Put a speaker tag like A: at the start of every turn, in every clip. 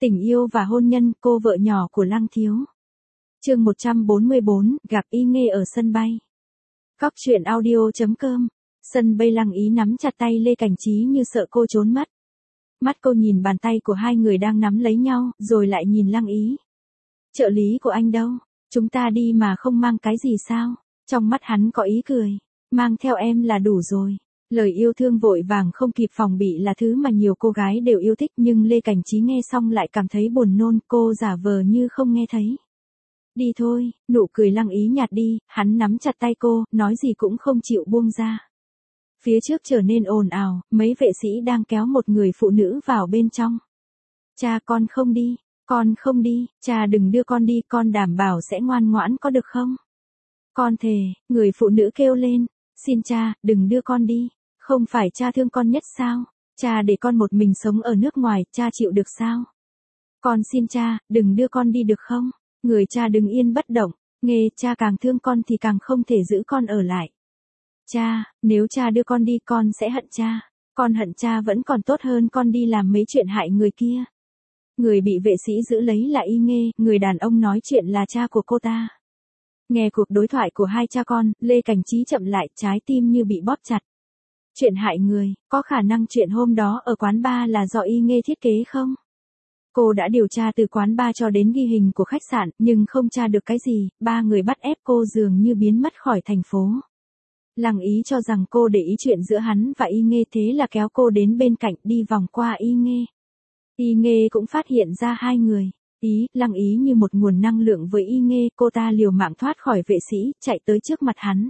A: Tình yêu và hôn nhân, cô vợ nhỏ của Lăng Thiếu. Chương 144, gặp Y Nghê ở sân bay. Cóc truyện audio.com. Sân bay Lăng Ý nắm chặt tay Lê Cảnh Trí như sợ cô trốn mất. Mắt cô nhìn bàn tay của hai người đang nắm lấy nhau, rồi lại nhìn Lăng Ý. Trợ lý của anh đâu? Chúng ta đi mà không mang cái gì sao? Trong mắt hắn có ý cười. Mang theo em là đủ rồi. Lời yêu thương vội vàng không kịp phòng bị là thứ mà nhiều cô gái đều yêu thích, nhưng Lê Cảnh Trí nghe xong lại cảm thấy buồn nôn, cô giả vờ như không nghe thấy. Đi thôi, nụ cười Lăng Ý nhạt đi, hắn nắm chặt tay cô, nói gì cũng không chịu buông ra. Phía trước trở nên ồn ào, mấy vệ sĩ đang kéo một người phụ nữ vào bên trong. Cha, con không đi, con không đi, cha đừng đưa con đi, con đảm bảo sẽ ngoan ngoãn có được không? Con thề, người phụ nữ kêu lên, xin cha, đừng đưa con đi. Không phải cha thương con nhất sao? Cha để con một mình sống ở nước ngoài, cha chịu được sao? Con xin cha, đừng đưa con đi được không? Người cha đứng yên bất động, nghe cha càng thương con thì càng không thể giữ con ở lại. Cha, nếu cha đưa con đi con sẽ hận cha. Con hận cha vẫn còn tốt hơn con đi làm mấy chuyện hại người kia. Người bị vệ sĩ giữ lấy là Y Nghê, người đàn ông nói chuyện là cha của cô ta. Nghe cuộc đối thoại của hai cha con, Lê Cảnh Trí chậm lại, trái tim như bị bóp chặt. Chuyện hại người, có khả năng chuyện hôm đó ở quán bar là do Y Nghê thiết kế không? Cô đã điều tra từ quán bar cho đến ghi hình của khách sạn, nhưng không tra được cái gì, ba người bắt ép cô dường như biến mất khỏi thành phố. Lăng Ý cho rằng cô để ý chuyện giữa hắn và Y Nghê, thế là kéo cô đến bên cạnh đi vòng qua Y Nghê. Y Nghê cũng phát hiện ra hai người. Lăng Ý như một nguồn năng lượng với Y Nghê, cô ta liều mạng thoát khỏi vệ sĩ, chạy tới trước mặt hắn.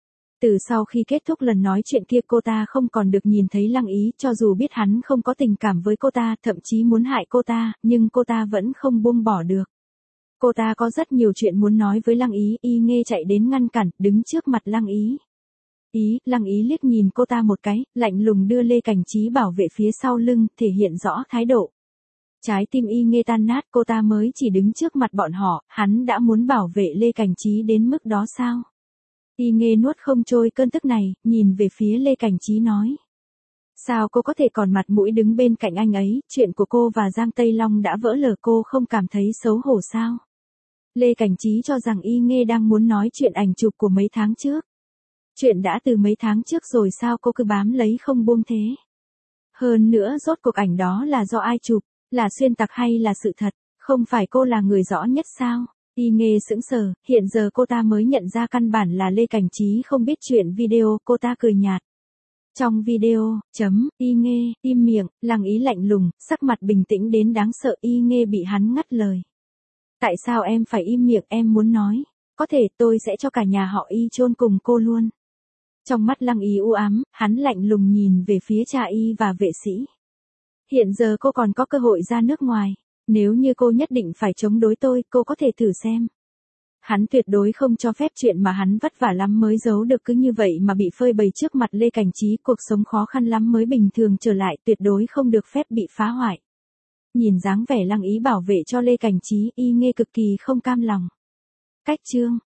A: Từ sau khi kết thúc lần nói chuyện kia cô ta không còn được nhìn thấy Lăng Ý, cho dù biết hắn không có tình cảm với cô ta, thậm chí muốn hại cô ta, nhưng cô ta vẫn không buông bỏ được. Cô ta có rất nhiều chuyện muốn nói với Lăng Ý, Y Nghê chạy đến ngăn cản, đứng trước mặt Lăng Ý. Lăng Ý liếc nhìn cô ta một cái, lạnh lùng đưa Lê Cảnh Trí bảo vệ phía sau lưng, thể hiện rõ thái độ. Trái tim Y Nghê tan nát, cô ta mới chỉ đứng trước mặt bọn họ, hắn đã muốn bảo vệ Lê Cảnh Trí đến mức đó sao? Y Nghê nuốt không trôi cơn tức này, nhìn về phía Lê Cảnh Trí nói. Sao cô có thể còn mặt mũi đứng bên cạnh anh ấy, chuyện của cô và Giang Tây Long đã vỡ lở, cô không cảm thấy xấu hổ sao? Lê Cảnh Trí cho rằng Y Nghê đang muốn nói chuyện ảnh chụp của mấy tháng trước. Chuyện đã từ mấy tháng trước rồi sao cô cứ bám lấy không buông thế? Hơn nữa rốt cuộc ảnh đó là do ai chụp, là xuyên tạc hay là sự thật, không phải cô là người rõ nhất sao? Y Nghê sững sờ, hiện giờ cô ta mới nhận ra căn bản là Lê Cảnh Trí không biết chuyện video, cô ta cười nhạt. Trong video, Y Nghê, im miệng, Lăng Ý lạnh lùng, sắc mặt bình tĩnh đến đáng sợ. Y Nghê bị hắn ngắt lời. Tại sao em phải im miệng, em muốn nói, có thể tôi sẽ cho cả nhà họ Y chôn cùng cô luôn. Trong mắt Lăng Ý u ám, hắn lạnh lùng nhìn về phía cha Y và vệ sĩ. Hiện giờ cô còn có cơ hội ra nước ngoài. Nếu như cô nhất định phải chống đối tôi, cô có thể thử xem. Hắn tuyệt đối không cho phép chuyện mà hắn vất vả lắm mới giấu được cứ như vậy mà bị phơi bày trước mặt Lê Cảnh Trí, cuộc sống khó khăn lắm mới bình thường trở lại, tuyệt đối không được phép bị phá hoại. Nhìn dáng vẻ Lăng Ý bảo vệ cho Lê Cảnh Trí, Y Nghê cực kỳ không cam lòng. Cách chương